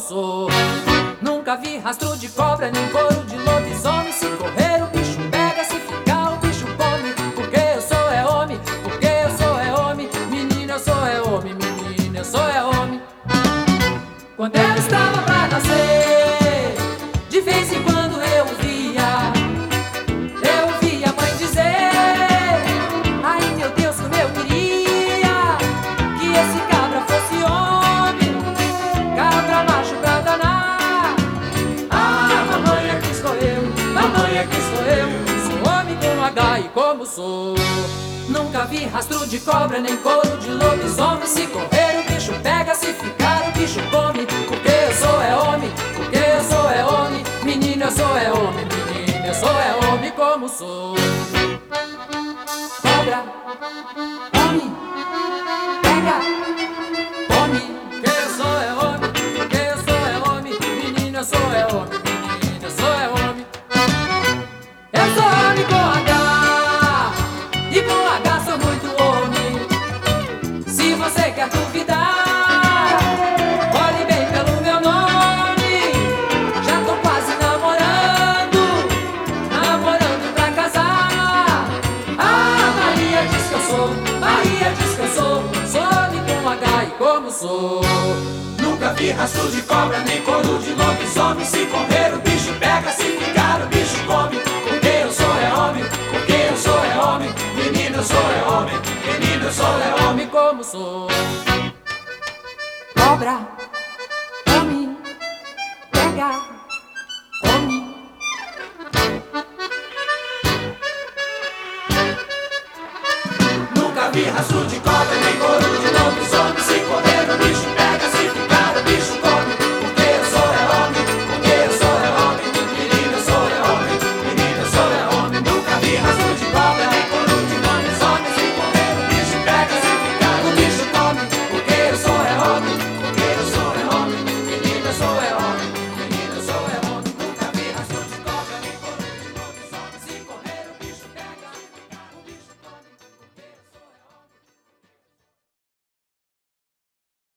sou. Nunca vi rastro de cobra, nem couro de lobisomem. Se correr o bicho pega, se ficar o bicho come. Porque eu sou é homem, porque eu sou é homem. Menina, eu sou é homem, menina, eu sou é homem. Quando eu estava pra nascer, de vez em quando eu via a mãe dizer: ai meu Deus, como eu queria que esse cabra fosse homem, cabra macho pra danar. Ah, mamãe, aqui estou eu, mamãe, aqui estou eu, sou homem com H e como sou. Nunca vi rastro de cobra, nem couro de lobisomem. Se correr o bicho pega, se ficar o bicho come. Porque eu sou é homem, porque eu sou é homem. Menina, eu sou é homem, menina, eu sou é homem como sou. Cobra, homem, pega, come. Porque eu sou é homem, porque eu sou é homem. Menina, eu sou é homem, menina, eu sou é homem. Eu sou homem com H, e com H sou muito homem. Se você quer duvidar, olhe bem pelo meu nome. Já tô quase namorando pra casar. Ah, Maria diz que eu sou, Maria diz que eu sou homem com H e como sou. Nunca vi rastro de cobra, nem couro de lobisomem. Se correr o bicho pega, se ficar o bicho come. Porque eu sou é homem, porque eu sou é homem. Menino, eu sou é homem, menino, eu sou é homem. Homem como sou. Cobra,